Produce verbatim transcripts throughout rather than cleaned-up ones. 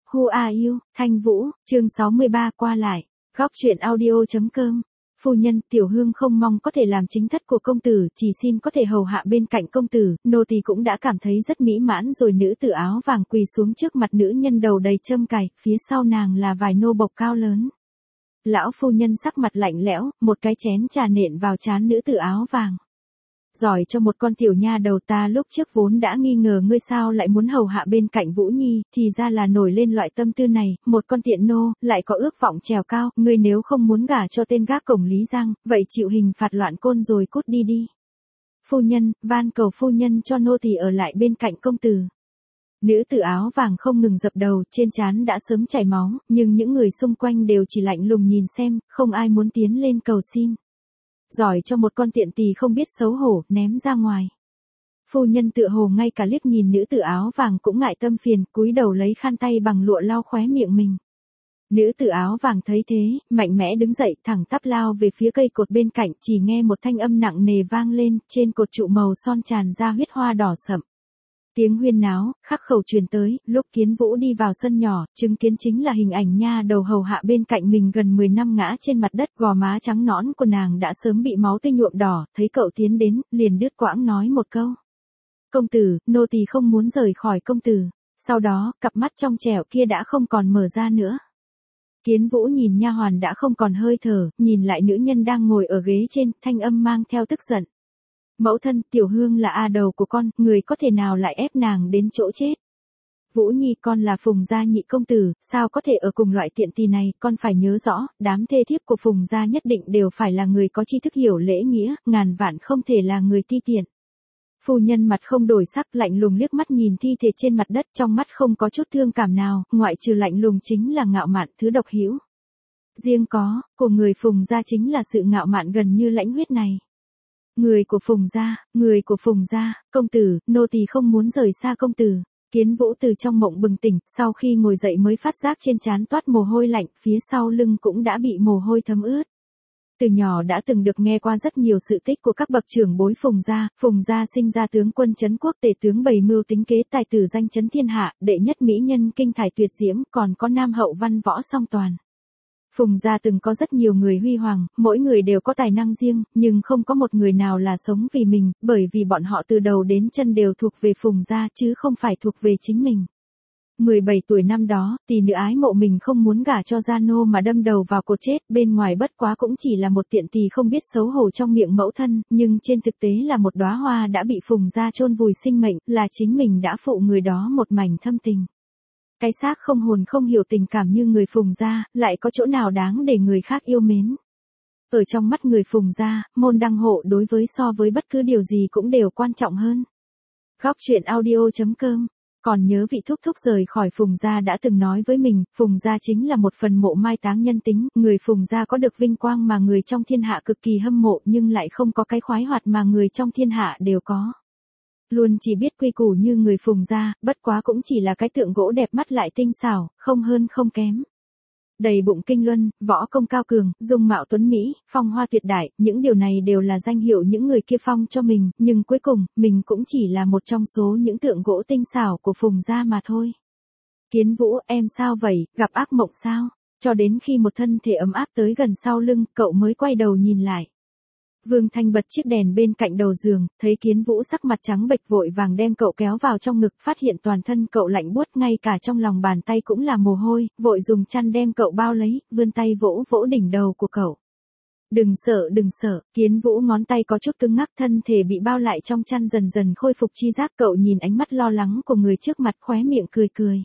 Who are you, Thanh Vũ, chương sáu mươi ba qua lại, góc truyện audio.com. Phu nhân, tiểu hương không mong có thể làm chính thất của công tử, chỉ xin có thể hầu hạ bên cạnh công tử, nô tỳ cũng đã cảm thấy rất mỹ mãn rồi. Nữ tử áo vàng quỳ xuống trước mặt nữ nhân đầu đầy châm cài, phía sau nàng là vài nô bộc cao lớn. Lão phu nhân sắc mặt lạnh lẽo, một cái chén trà nện vào trán nữ tử áo vàng. Giỏi cho một con tiểu nha đầu, ta lúc trước vốn đã nghi ngờ ngươi sao lại muốn hầu hạ bên cạnh Vũ Nhi, thì ra là nổi lên loại tâm tư này, một con tiện nô, lại có ước vọng trèo cao, ngươi nếu không muốn gả cho tên gác cổng Lý Giang, vậy chịu hình phạt loạn côn rồi cút đi đi. Phu nhân, van cầu phu nhân cho nô tỳ ở lại bên cạnh công tử. Nữ tử áo vàng không ngừng dập đầu, trên trán đã sớm chảy máu, nhưng những người xung quanh đều chỉ lạnh lùng nhìn xem, không ai muốn tiến lên cầu xin. Giỏi cho một con tiện tỳ không biết xấu hổ, ném ra ngoài. Phu nhân tựa hồ ngay cả liếc nhìn nữ tử áo vàng cũng ngại tâm phiền, cúi đầu lấy khăn tay bằng lụa lau khóe miệng mình. Nữ tử áo vàng thấy thế, mạnh mẽ đứng dậy, thẳng tắp lao về phía cây cột bên cạnh, chỉ nghe một thanh âm nặng nề vang lên, trên cột trụ màu son tràn ra huyết hoa đỏ sậm. Tiếng huyên náo, khắc khẩu truyền tới, lúc Kiến Vũ đi vào sân nhỏ, chứng kiến chính là hình ảnh nha đầu hầu hạ bên cạnh mình gần mười năm ngã trên mặt đất, gò má trắng nõn của nàng đã sớm bị máu tươi nhuộm đỏ, thấy cậu tiến đến, liền đứt quãng nói một câu. Công tử, nô tỳ không muốn rời khỏi công tử. Sau đó, cặp mắt trong trẻo kia đã không còn mở ra nữa. Kiến Vũ nhìn nha hoàn đã không còn hơi thở, nhìn lại nữ nhân đang ngồi ở ghế trên, thanh âm mang theo tức giận. Mẫu thân, tiểu hương là a đầu của con, người có thể nào lại ép nàng đến chỗ chết. Vũ Nhi, con là Phùng gia nhị công tử, sao có thể ở cùng loại tiện tỳ này, con phải nhớ rõ, đám thê thiếp của Phùng gia nhất định đều phải là người có tri thức hiểu lễ nghĩa, ngàn vạn không thể là người ti tiện. Phu nhân mặt không đổi sắc, lạnh lùng liếc mắt nhìn thi thể trên mặt đất, trong mắt không có chút thương cảm nào, ngoại trừ lạnh lùng chính là ngạo mạn, thứ độc hữu. Riêng có, của người Phùng gia chính là sự ngạo mạn gần như lãnh huyết này. Người của Phùng gia, người của Phùng gia, công tử, nô tỳ không muốn rời xa công tử. Kiến Vũ từ trong mộng bừng tỉnh, sau khi ngồi dậy mới phát giác trên trán toát mồ hôi lạnh, phía sau lưng cũng đã bị mồ hôi thấm ướt. Từ nhỏ đã từng được nghe qua rất nhiều sự tích của các bậc trưởng bối Phùng gia, Phùng gia sinh ra tướng quân trấn quốc, tể tướng bày mưu tính kế, tài tử danh chấn thiên hạ, đệ nhất mỹ nhân kinh thải tuyệt diễm, còn có nam hậu văn võ song toàn. Phùng gia từng có rất nhiều người huy hoàng, mỗi người đều có tài năng riêng, nhưng không có một người nào là sống vì mình, bởi vì bọn họ từ đầu đến chân đều thuộc về Phùng gia chứ không phải thuộc về chính mình. mười bảy tuổi năm đó, tỷ nữ ái mộ mình không muốn gả cho gia nô mà đâm đầu vào cột chết, bên ngoài bất quá cũng chỉ là một tiện tỳ không biết xấu hổ trong miệng mẫu thân, nhưng trên thực tế là một đóa hoa đã bị Phùng gia chôn vùi sinh mệnh, là chính mình đã phụ người đó một mảnh thâm tình. Cái xác không hồn không hiểu tình cảm như người Phùng gia, lại có chỗ nào đáng để người khác yêu mến. Ở trong mắt người Phùng gia, môn đăng hộ đối với so với bất cứ điều gì cũng đều quan trọng hơn. Góc truyện audio.com. Còn nhớ vị thúc thúc rời khỏi Phùng gia đã từng nói với mình, Phùng gia chính là một phần mộ mai táng nhân tính, người Phùng gia có được vinh quang mà người trong thiên hạ cực kỳ hâm mộ nhưng lại không có cái khoái hoạt mà người trong thiên hạ đều có. Luôn chỉ biết quy củ như người Phùng gia, bất quá cũng chỉ là cái tượng gỗ đẹp mắt lại tinh xảo, không hơn không kém. Đầy bụng kinh luân, võ công cao cường, dung mạo tuấn mỹ, phong hoa tuyệt đại, những điều này đều là danh hiệu những người kia phong cho mình, nhưng cuối cùng, mình cũng chỉ là một trong số những tượng gỗ tinh xảo của Phùng gia mà thôi. Kiến Vũ, em sao vậy, gặp ác mộng sao? Cho đến khi một thân thể ấm áp tới gần sau lưng, cậu mới quay đầu nhìn lại. Vương Thanh bật chiếc đèn bên cạnh đầu giường, thấy Kiến Vũ sắc mặt trắng bệch vội vàng đem cậu kéo vào trong ngực, phát hiện toàn thân cậu lạnh buốt, ngay cả trong lòng bàn tay cũng là mồ hôi, vội dùng chăn đem cậu bao lấy, vươn tay vỗ vỗ đỉnh đầu của cậu. Đừng sợ đừng sợ, Kiến Vũ ngón tay có chút cứng ngắc, thân thể bị bao lại trong chăn dần dần khôi phục chi giác, cậu nhìn ánh mắt lo lắng của người trước mặt khóe miệng cười cười.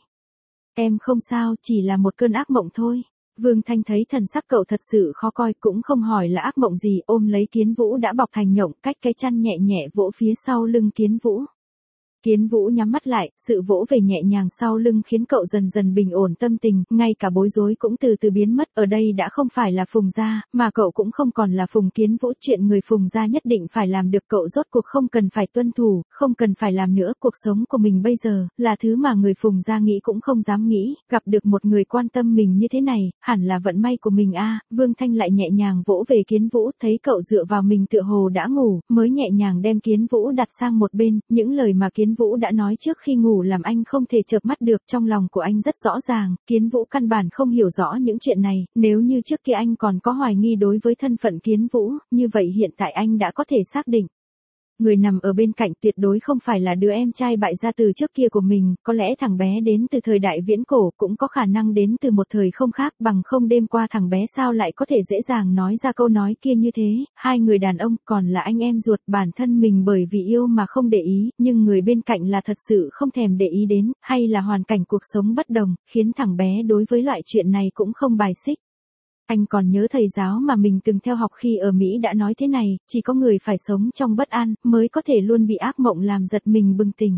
Em không sao, chỉ là một cơn ác mộng thôi. Vương Thanh thấy thần sắc cậu thật sự khó coi, cũng không hỏi là ác mộng gì, ôm lấy Kiến Vũ đã bọc thành nhộng, cách cái chăn nhẹ nhẹ vỗ phía sau lưng Kiến Vũ. Kiến Vũ nhắm mắt lại, sự vỗ về nhẹ nhàng sau lưng khiến cậu dần dần bình ổn tâm tình, ngay cả bối rối cũng từ từ biến mất, ở đây đã không phải là Phùng gia, mà cậu cũng không còn là Phùng Kiến Vũ, chuyện người Phùng gia nhất định phải làm được cậu rốt cuộc không cần phải tuân thủ, không cần phải làm nữa, cuộc sống của mình bây giờ, là thứ mà người Phùng gia nghĩ cũng không dám nghĩ, gặp được một người quan tâm mình như thế này, hẳn là vận may của mình a. Vương Thanh lại nhẹ nhàng vỗ về Kiến Vũ, thấy cậu dựa vào mình tựa hồ đã ngủ, mới nhẹ nhàng đem Kiến Vũ đặt sang một bên, những lời mà Kiến Kiến Vũ đã nói trước khi ngủ làm anh không thể chợp mắt được, trong lòng của anh rất rõ ràng, Kiến Vũ căn bản không hiểu rõ những chuyện này, nếu như trước kia anh còn có hoài nghi đối với thân phận Kiến Vũ, như vậy hiện tại anh đã có thể xác định. Người nằm ở bên cạnh tuyệt đối không phải là đứa em trai bại gia từ trước kia của mình, có lẽ thằng bé đến từ thời đại viễn cổ, cũng có khả năng đến từ một thời không khác, bằng không đêm qua thằng bé sao lại có thể dễ dàng nói ra câu nói kia như thế, hai người đàn ông còn là anh em ruột, bản thân mình bởi vì yêu mà không để ý, nhưng người bên cạnh là thật sự không thèm để ý đến, hay là hoàn cảnh cuộc sống bất đồng, khiến thằng bé đối với loại chuyện này cũng không bài xích. Anh còn nhớ thầy giáo mà mình từng theo học khi ở Mỹ đã nói thế này, chỉ có người phải sống trong bất an, mới có thể luôn bị ác mộng làm giật mình bừng tỉnh.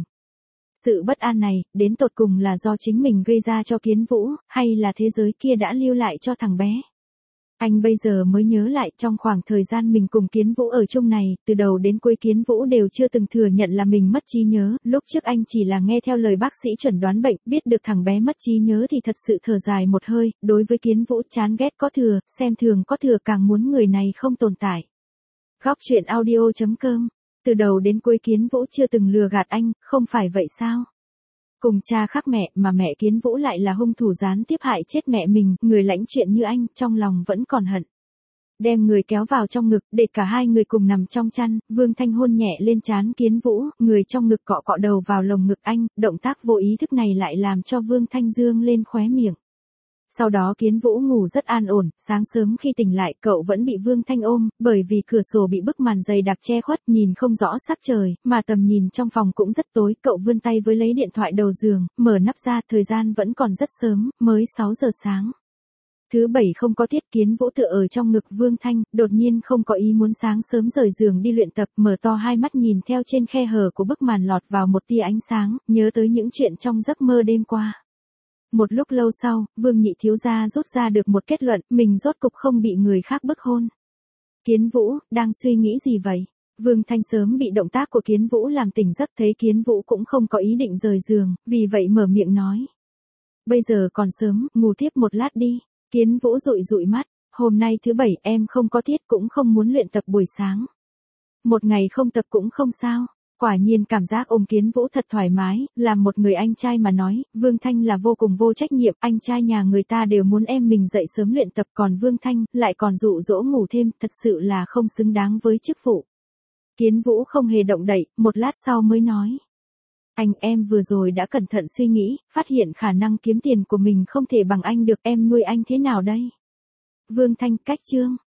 Sự bất an này, đến tột cùng là do chính mình gây ra cho Kiến Vũ, hay là thế giới kia đã lưu lại cho thằng bé? Anh bây giờ mới nhớ lại, trong khoảng thời gian mình cùng Kiến Vũ ở chung này, từ đầu đến cuối Kiến Vũ đều chưa từng thừa nhận là mình mất trí nhớ, lúc trước anh chỉ là nghe theo lời bác sĩ chẩn đoán bệnh, biết được thằng bé mất trí nhớ thì thật sự thở dài một hơi, đối với Kiến Vũ chán ghét có thừa, xem thường có thừa, càng muốn người này không tồn tại. Góc truyện audio chấm com. Từ đầu đến cuối Kiến Vũ chưa từng lừa gạt anh, không phải vậy sao? Cùng cha khác mẹ mà mẹ Kiến Vũ lại là hung thủ gián tiếp hại chết mẹ mình, người lãnh chuyện như anh, trong lòng vẫn còn hận. Đem người kéo vào trong ngực, để cả hai người cùng nằm trong chăn, Vương Thanh hôn nhẹ lên trán Kiến Vũ, người trong ngực cọ cọ đầu vào lồng ngực anh, động tác vô ý thức này lại làm cho Vương Thanh dương lên khóe miệng. Sau đó Kiến Vũ ngủ rất an ổn, sáng sớm khi tỉnh lại cậu vẫn bị Vương Thanh ôm, bởi vì cửa sổ bị bức màn dày đặc che khuất, nhìn không rõ sắc trời, mà tầm nhìn trong phòng cũng rất tối, cậu vươn tay với lấy điện thoại đầu giường, mở nắp ra, thời gian vẫn còn rất sớm, mới sáu giờ sáng. Thứ bảy không có tiết, Kiến Vũ tựa ở trong ngực Vương Thanh, đột nhiên không có ý muốn sáng sớm rời giường đi luyện tập, mở to hai mắt nhìn theo trên khe hở của bức màn lọt vào một tia ánh sáng, nhớ tới những chuyện trong giấc mơ đêm qua. Một lúc lâu sau, Vương nhị thiếu gia rút ra được một kết luận, mình rốt cục không bị người khác bức hôn. Kiến Vũ, đang suy nghĩ gì vậy? Vương Thanh sớm bị động tác của Kiến Vũ làm tỉnh giấc, thấy Kiến Vũ cũng không có ý định rời giường, vì vậy mở miệng nói. Bây giờ còn sớm, ngủ tiếp một lát đi. Kiến Vũ dụi dụi mắt, hôm nay thứ bảy em không có tiết cũng không muốn luyện tập buổi sáng. Một ngày không tập cũng không sao. Quả nhiên cảm giác ôm Kiến Vũ thật thoải mái, làm một người anh trai mà nói, Vương Thanh là vô cùng vô trách nhiệm, anh trai nhà người ta đều muốn em mình dậy sớm luyện tập, còn Vương Thanh lại còn dụ dỗ ngủ thêm, thật sự là không xứng đáng với chức vụ. Kiến Vũ không hề động đậy, một lát sau mới nói. Anh, em vừa rồi đã cẩn thận suy nghĩ, phát hiện khả năng kiếm tiền của mình không thể bằng anh được, em nuôi anh thế nào đây? Vương Thanh, cách chương.